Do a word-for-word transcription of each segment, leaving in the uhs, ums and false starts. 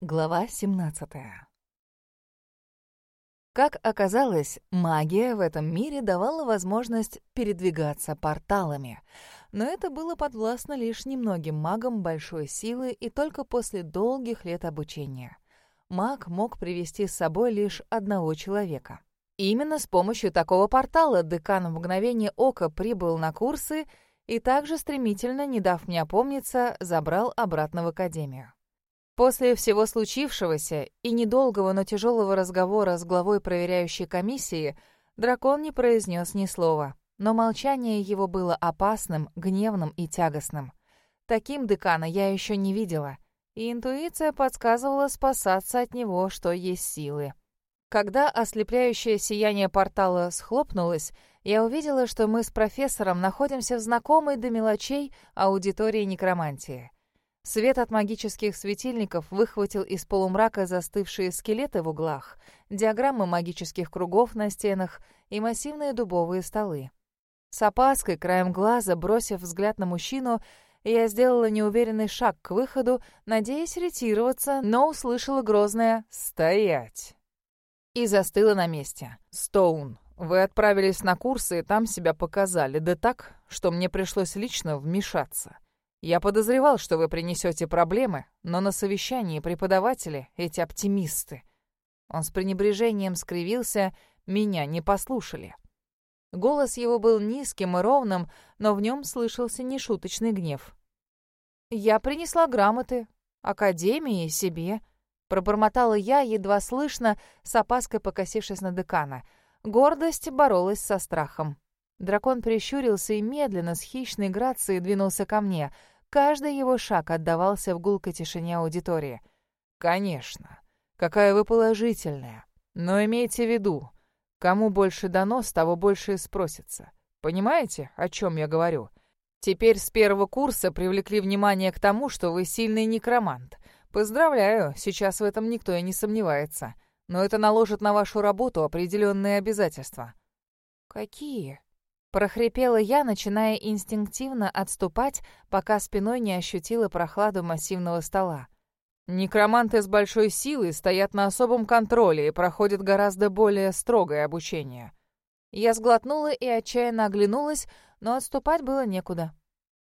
Глава семнадцатая. Как оказалось, магия в этом мире давала возможность передвигаться порталами. Но это было подвластно лишь немногим магам большой силы и только после долгих лет обучения. Маг мог привести с собой лишь одного человека. Именно с помощью такого портала декан в мгновение ока прибыл на курсы и также стремительно, не дав мне опомниться, забрал обратно в академию. После всего случившегося и недолгого, но тяжелого разговора с главой проверяющей комиссии дракон не произнес ни слова, но молчание его было опасным, гневным и тягостным. Таким декана я еще не видела, и интуиция подсказывала спасаться от него, что есть силы. Когда ослепляющее сияние портала схлопнулось, я увидела, что мы с профессором находимся в знакомой до мелочей аудитории некромантии. Свет от магических светильников выхватил из полумрака застывшие скелеты в углах, диаграммы магических кругов на стенах и массивные дубовые столы. С опаской, краем глаза, бросив взгляд на мужчину, я сделала неуверенный шаг к выходу, надеясь ретироваться, но услышала грозное «Стоять!» и застыла на месте. «Стоун, вы отправились на курсы и там себя показали, да так, что мне пришлось лично вмешаться. Я подозревал, что вы принесете проблемы, но на совещании преподаватели, эти оптимисты...» Он с пренебрежением скривился, меня не послушали. Голос его был низким и ровным, но в нем слышался нешуточный гнев. «Я принесла грамоты, академии и себе», — пробормотала я, едва слышно, с опаской покосившись на декана. Гордость боролась со страхом. Дракон прищурился и медленно, с хищной грацией двинулся ко мне. Каждый его шаг отдавался в гулкой тишине аудитории. «Конечно. Какая вы положительная. Но имейте в виду, кому больше донос, того больше и спросится. Понимаете, о чем я говорю? Теперь с первого курса привлекли внимание к тому, что вы сильный некромант. Поздравляю, сейчас в этом никто и не сомневается. Но это наложит на вашу работу определенные обязательства». «Какие?» Прохрипела я, начиная инстинктивно отступать, пока спиной не ощутила прохладу массивного стола. «Некроманты с большой силой стоят на особом контроле и проходят гораздо более строгое обучение». Я сглотнула и отчаянно оглянулась, но отступать было некуда.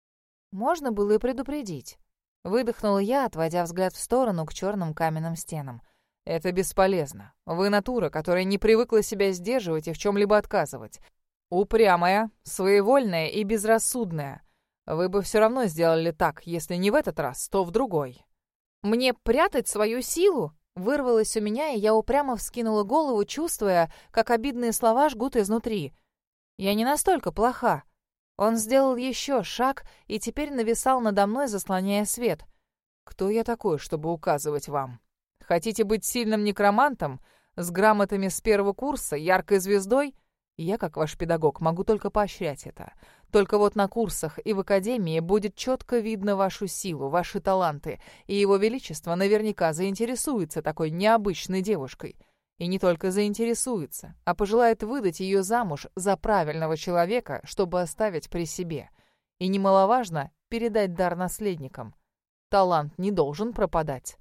Можно было и предупредить. Выдохнула я, отводя взгляд в сторону к черным каменным стенам. «Это бесполезно. Вы натура, которая не привыкла себя сдерживать и в чем-либо отказывать. Упрямая, своевольная и безрассудная. Вы бы все равно сделали так, если не в этот раз, то в другой». «Мне прятать свою силу?» Вырвалось у меня, и я упрямо вскинула голову, чувствуя, как обидные слова жгут изнутри. «Я не настолько плоха». Он сделал еще шаг и теперь нависал надо мной, заслоняя свет. «Кто я такой, чтобы указывать вам? Хотите быть сильным некромантом, с грамотами с первого курса, яркой звездой? Я, как ваш педагог, могу только поощрять это. Только вот на курсах и в академии будет четко видно вашу силу, ваши таланты, и его величество наверняка заинтересуется такой необычной девушкой. И не только заинтересуется, а пожелает выдать ее замуж за правильного человека, чтобы оставить при себе. И немаловажно передать дар наследникам. Талант не должен пропадать».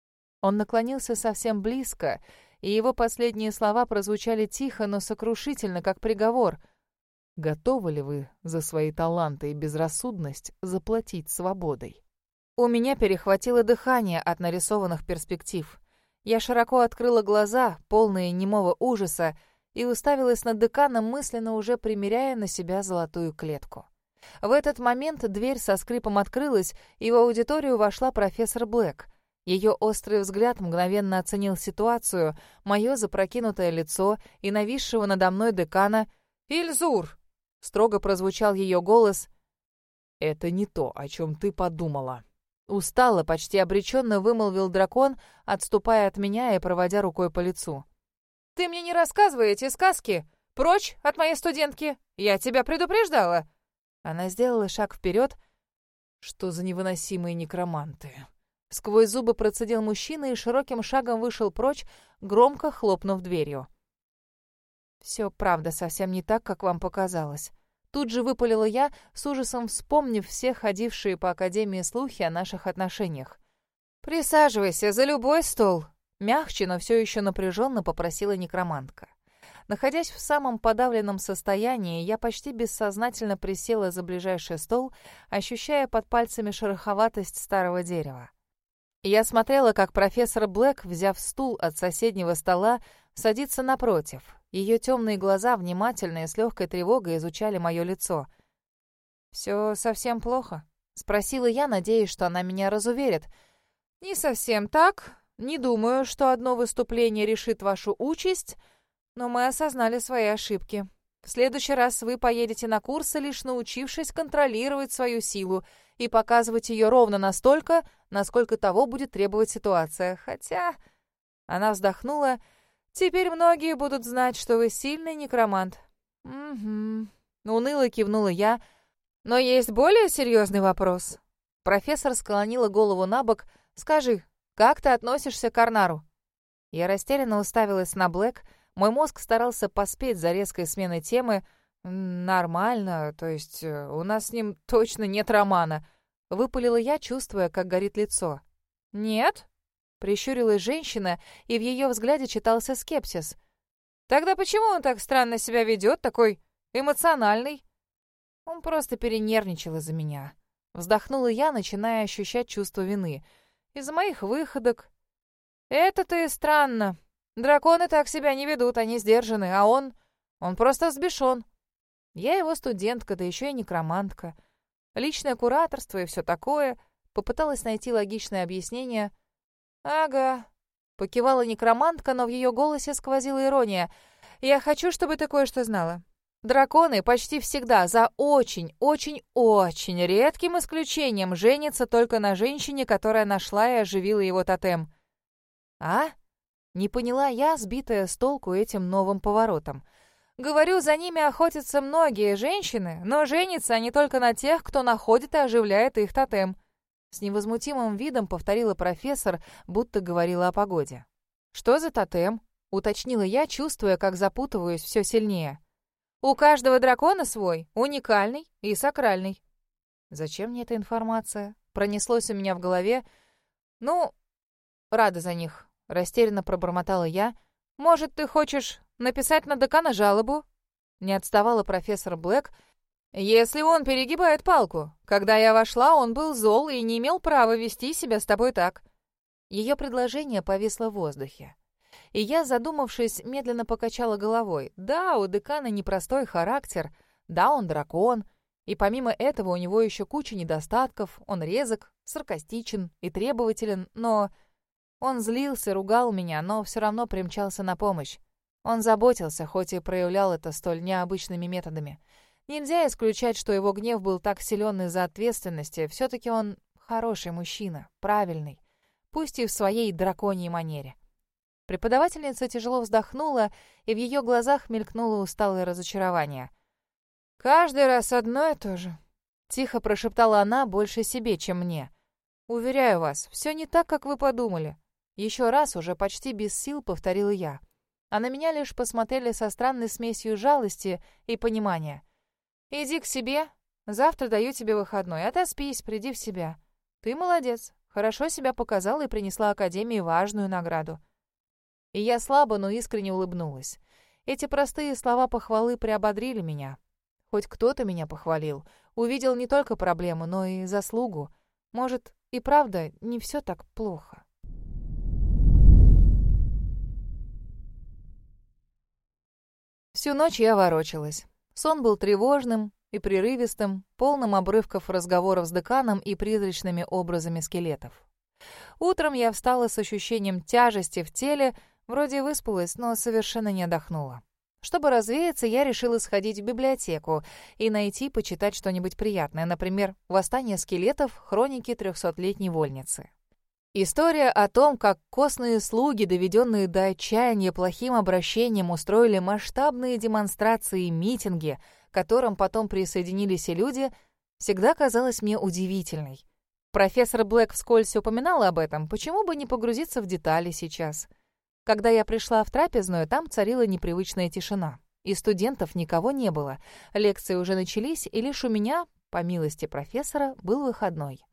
Он наклонился совсем близко, и его последние слова прозвучали тихо, но сокрушительно, как приговор. «Готовы ли вы за свои таланты и безрассудность заплатить свободой?» У меня перехватило дыхание от нарисованных перспектив. Я широко открыла глаза, полные немого ужаса, и уставилась на декана, мысленно уже примеряя на себя золотую клетку. В этот момент дверь со скрипом открылась, и в аудиторию вошла профессор Блэк. Ее острый взгляд мгновенно оценил ситуацию, мое запрокинутое лицо и нависшего надо мной декана. «Ильзур!» — строго прозвучал ее голос. «Это не то, о чем ты подумала». Устало, почти обреченно вымолвил дракон, отступая от меня и проводя рукой по лицу. «Ты мне не рассказывай эти сказки! Прочь от моей студентки! Я тебя предупреждала!» Она сделала шаг вперед. «Что за невыносимые некроманты?» Сквозь зубы процедил мужчина и широким шагом вышел прочь, громко хлопнув дверью. «Все правда совсем не так, как вам показалось». Тут же выпалила я, с ужасом вспомнив все ходившие по академии слухи о наших отношениях. «Присаживайся за любой стол», — мягче, но все еще напряженно попросила некромантка. Находясь в самом подавленном состоянии, я почти бессознательно присела за ближайший стол, ощущая под пальцами шероховатость старого дерева. Я смотрела, как профессор Блэк, взяв стул от соседнего стола, садится напротив. Ее темные глаза внимательно и с легкой тревогой изучали мое лицо. «Все совсем плохо?» — спросила я, надеясь, что она меня разуверит. «Не совсем так. Не думаю, что одно выступление решит вашу участь, но мы осознали свои ошибки. В следующий раз вы поедете на курсы, лишь научившись контролировать свою силу и показывать ее ровно настолько, насколько того будет требовать ситуация. Хотя...» Она вздохнула. «Теперь многие будут знать, что вы сильный некромант». «Угу». Уныло кивнула я. «Но есть более серьезный вопрос». Профессор склонила голову на бок. «Скажи, как ты относишься к Арнару?» Я растерянно уставилась на Блэк. Мой мозг старался поспеть за резкой сменой темы. «Нормально, то есть у нас с ним точно нет романа», — выпалила я, чувствуя, как горит лицо. «Нет?» — прищурилась женщина, и в ее взгляде читался скепсис. «Тогда почему он так странно себя ведет, такой эмоциональный?» «Он просто перенервничал из-за меня». Вздохнула я, начиная ощущать чувство вины. «Из-за моих выходок». «Это-то и странно. Драконы так себя не ведут, они сдержаны, а он... он просто взбешен. Я его студентка, да еще и некромантка. Личное кураторство и все такое». Попыталась найти логичное объяснение. «Ага», — покивала некромантка, но в ее голосе сквозила ирония. «Я хочу, чтобы ты кое-что знала. Драконы почти всегда, за очень-очень-очень редким исключением, женятся только на женщине, которая нашла и оживила его тотем». «А?» — не поняла я, сбитая с толку этим новым поворотом. «Говорю, за ними охотятся многие женщины, но женятся они только на тех, кто находит и оживляет их тотем». С невозмутимым видом повторила профессор, будто говорила о погоде. «Что за тотем?» — уточнила я, чувствуя, как запутываюсь все сильнее. «У каждого дракона свой, уникальный и сакральный». «Зачем мне эта информация?» — пронеслось у меня в голове. «Ну, рада за них», — растерянно пробормотала я. «Может, ты хочешь написать на декана жалобу?» Не отставала профессор Блэк. «Если он перегибает палку. Когда я вошла, он был зол и не имел права вести себя с тобой так». Ее предложение повисло в воздухе. И я, задумавшись, медленно покачала головой. Да, у декана непростой характер. Да, он дракон. И помимо этого у него еще куча недостатков. Он резок, саркастичен и требователен. Но он злился, ругал меня, но все равно примчался на помощь. Он заботился, хоть и проявлял это столь необычными методами. Нельзя исключать, что его гнев был так силен из-за ответственности. Все-таки он хороший мужчина, правильный, пусть и в своей драконьей манере. Преподавательница тяжело вздохнула, и в ее глазах мелькнуло усталое разочарование. «Каждый раз одно и то же», — тихо прошептала она, больше себе, чем мне. «Уверяю вас, все не так, как вы подумали». Еще раз, уже почти без сил, повторила я. А на меня лишь посмотрели со странной смесью жалости и понимания. «Иди к себе. Завтра даю тебе выходной. Отоспись, приди в себя. Ты молодец. Хорошо себя показала и принесла Академии важную награду». И я слабо, но искренне улыбнулась. Эти простые слова похвалы приободрили меня. Хоть кто-то меня похвалил. Увидел не только проблему, но и заслугу. Может, и правда не все так плохо. Всю ночь я ворочалась. Сон был тревожным и прерывистым, полным обрывков разговоров с деканом и призрачными образами скелетов. Утром я встала с ощущением тяжести в теле, вроде выспалась, но совершенно не отдохнула. Чтобы развеяться, я решила сходить в библиотеку и найти почитать что-нибудь приятное, например, «Восстание скелетов. Хроники трехсотлетней вольницы». История о том, как костные слуги, доведенные до отчаяния плохим обращением, устроили масштабные демонстрации и митинги, к которым потом присоединились и люди, всегда казалась мне удивительной. Профессор Блэк вскользь упоминала об этом, почему бы не погрузиться в детали сейчас? Когда я пришла в трапезную, там царила непривычная тишина. И студентов никого не было. Лекции уже начались, и лишь у меня, по милости профессора, был выходной.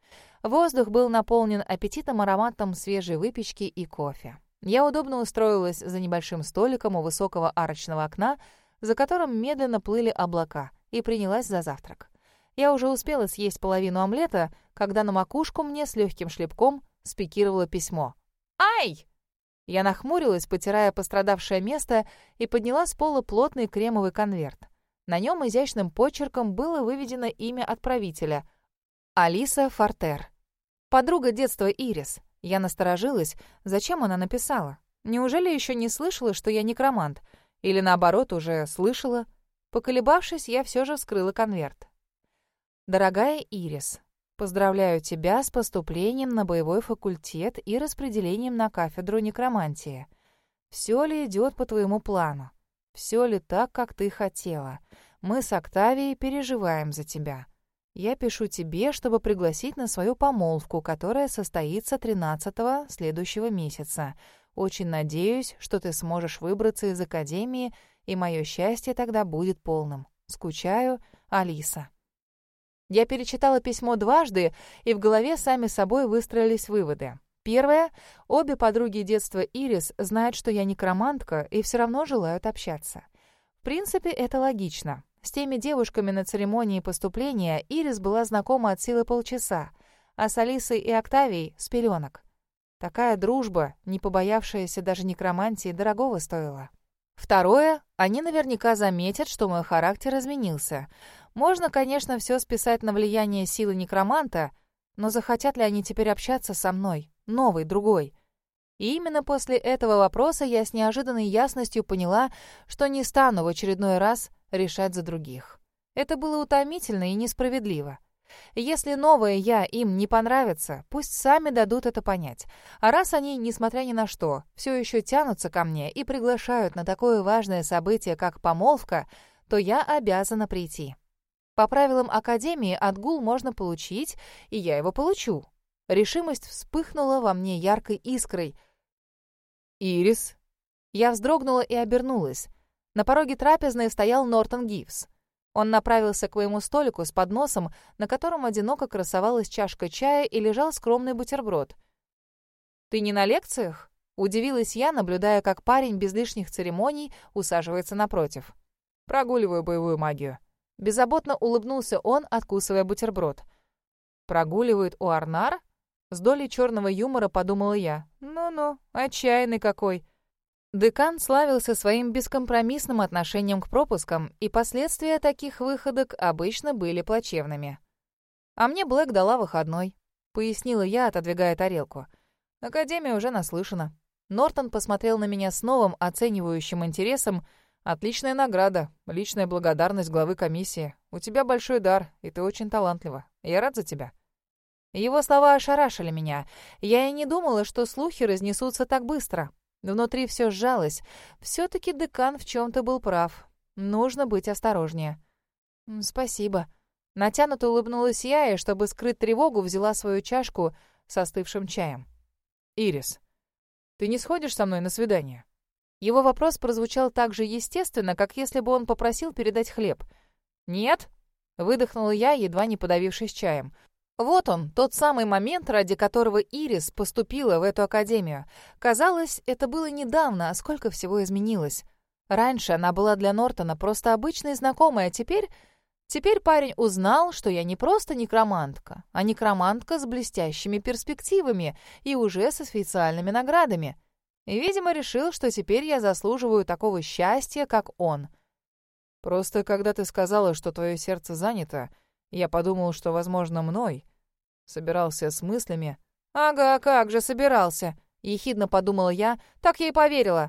Воздух был наполнен аппетитным ароматом свежей выпечки и кофе. Я удобно устроилась за небольшим столиком у высокого арочного окна, за которым медленно плыли облака, и принялась за завтрак. Я уже успела съесть половину омлета, когда на макушку мне с легким шлепком спикировало письмо. «Ай!» Я нахмурилась, потирая пострадавшее место, и подняла с пола плотный кремовый конверт. На нем изящным почерком было выведено имя отправителя — Алиса Фортер. Подруга детства Ирис. Я насторожилась. Зачем она написала? Неужели еще не слышала, что я некромант? Или, наоборот, уже слышала? Поколебавшись, я все же вскрыла конверт. «Дорогая Ирис, поздравляю тебя с поступлением на боевой факультет и распределением на кафедру некромантии. Все ли идет по твоему плану? Все ли так, как ты хотела? Мы с Октавией переживаем за тебя. Я пишу тебе, чтобы пригласить на свою помолвку, которая состоится тринадцатого следующего месяца. Очень надеюсь, что ты сможешь выбраться из академии, и мое счастье тогда будет полным. Скучаю, Алиса». Я перечитала письмо дважды, и в голове сами собой выстроились выводы. Первое. Обе подруги детства Ирис знают, что я некромантка, и все равно желают общаться. В принципе, это логично. С теми девушками на церемонии поступления Ирис была знакома от силы полчаса, а с Алисой и Октавией — с пеленок. Такая дружба, не побоявшаяся даже некромантии, дорогого стоила. Второе. Они наверняка заметят, что мой характер изменился. Можно, конечно, все списать на влияние силы некроманта, но захотят ли они теперь общаться со мной, новой, другой? И именно после этого вопроса я с неожиданной ясностью поняла, что не стану в очередной раз решать за других. Это было утомительно и несправедливо. Если новое я им не понравится, пусть сами дадут это понять. А раз они, несмотря ни на что, все еще тянутся ко мне и приглашают на такое важное событие, как помолвка, то я обязана прийти. По правилам Академии отгул можно получить, и я его получу. Решимость вспыхнула во мне яркой искрой. «Ирис?» Я вздрогнула и обернулась. На пороге трапезной стоял Нортон Гивс. Он направился к моему столику с подносом, на котором одиноко красовалась чашка чая и лежал скромный бутерброд. «Ты не на лекциях?» — удивилась я, наблюдая, как парень без лишних церемоний усаживается напротив. «Прогуливаю боевую магию». Беззаботно улыбнулся он, откусывая бутерброд. «Прогуливает у Арнар?» С долей черного юмора подумала я. «Ну-ну, отчаянный какой». Декан славился своим бескомпромиссным отношением к пропускам, и последствия таких выходок обычно были плачевными. «А мне Блэк дала выходной», — пояснила я, отодвигая тарелку. «Академия уже наслышана». Нортон посмотрел на меня с новым оценивающим интересом. «Отличная награда, личная благодарность главы комиссии. У тебя большой дар, и ты очень талантлива. Я рад за тебя». Его слова ошарашили меня. Я и не думала, что слухи разнесутся так быстро. Внутри все сжалось. Все-таки декан в чем-то был прав. Нужно быть осторожнее. «Спасибо». Натянуто улыбнулась я, и, чтобы скрыть тревогу, взяла свою чашку с остывшим чаем. «Ирис, ты не сходишь со мной на свидание?» Его вопрос прозвучал так же естественно, как если бы он попросил передать хлеб. «Нет?» — выдохнула я, едва не подавившись чаем. Вот он, тот самый момент, ради которого Ирис поступила в эту академию. Казалось, это было недавно, а сколько всего изменилось. Раньше она была для Нортона просто обычной знакомой, а теперь... Теперь парень узнал, что я не просто некромантка, а некромантка с блестящими перспективами и уже с официальными наградами. И, видимо, решил, что теперь я заслуживаю такого счастья, как он. «Просто когда ты сказала, что твое сердце занято, я подумал, что, возможно, мной. Собирался с мыслями». «Ага, как же собирался?» — ехидно подумала я. Так я и поверила.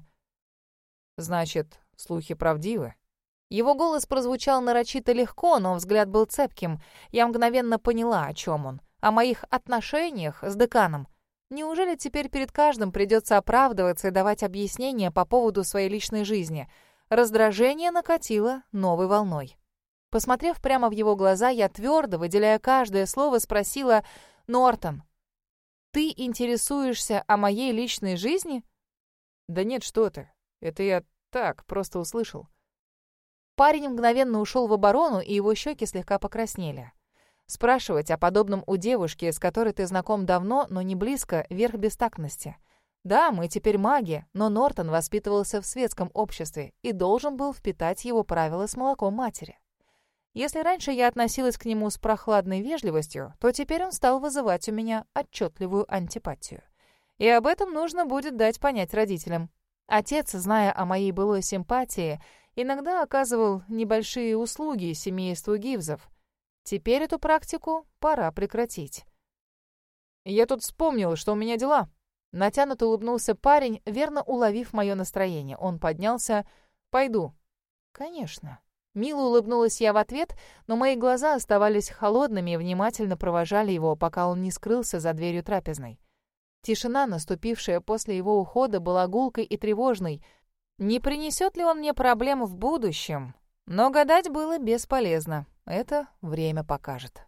«Значит, слухи правдивы?» Его голос прозвучал нарочито легко, но взгляд был цепким. Я мгновенно поняла, о чем он. О моих отношениях с деканом. Неужели теперь перед каждым придется оправдываться и давать объяснения по поводу своей личной жизни? Раздражение накатило новой волной. Посмотрев прямо в его глаза, я твердо, выделяя каждое слово, спросила: «Нортон, ты интересуешься о моей личной жизни?» «Да нет, что ты. Это я так, просто услышал». Парень мгновенно ушел в оборону, и его щеки слегка покраснели. Спрашивать о подобном у девушки, с которой ты знаком давно, но не близко, верх бестактности. Да, мы теперь маги, но Нортон воспитывался в светском обществе и должен был впитать его правила с молоком матери. Если раньше я относилась к нему с прохладной вежливостью, то теперь он стал вызывать у меня отчетливую антипатию. И об этом нужно будет дать понять родителям. Отец, зная о моей былой симпатии, иногда оказывал небольшие услуги семейству Гивзов. Теперь эту практику пора прекратить. «Я тут вспомнил, что у меня дела». Натянуто улыбнулся парень, верно уловив мое настроение. Он поднялся. «Пойду». «Конечно». Мило улыбнулась я в ответ, но мои глаза оставались холодными и внимательно провожали его, пока он не скрылся за дверью трапезной. Тишина, наступившая после его ухода, была гулкой и тревожной. Не принесет ли он мне проблем в будущем? Но гадать было бесполезно. Это время покажет.